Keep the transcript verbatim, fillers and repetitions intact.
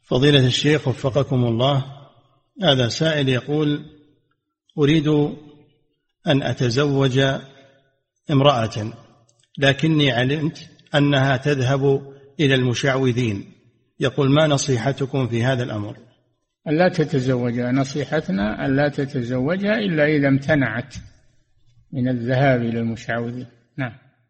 فضيلة الشيخ وفقكم الله، هذا سائل يقول: أريد أن أتزوج امرأة، لكني علمت أنها تذهب إلى المشعوذين، يقول: ما نصيحتكم في هذا الأمر؟ ألا تتزوجها، نصيحتنا ألا تتزوجها إلا إذا امتنعت من الذهاب إلى المشعوذين. نعم.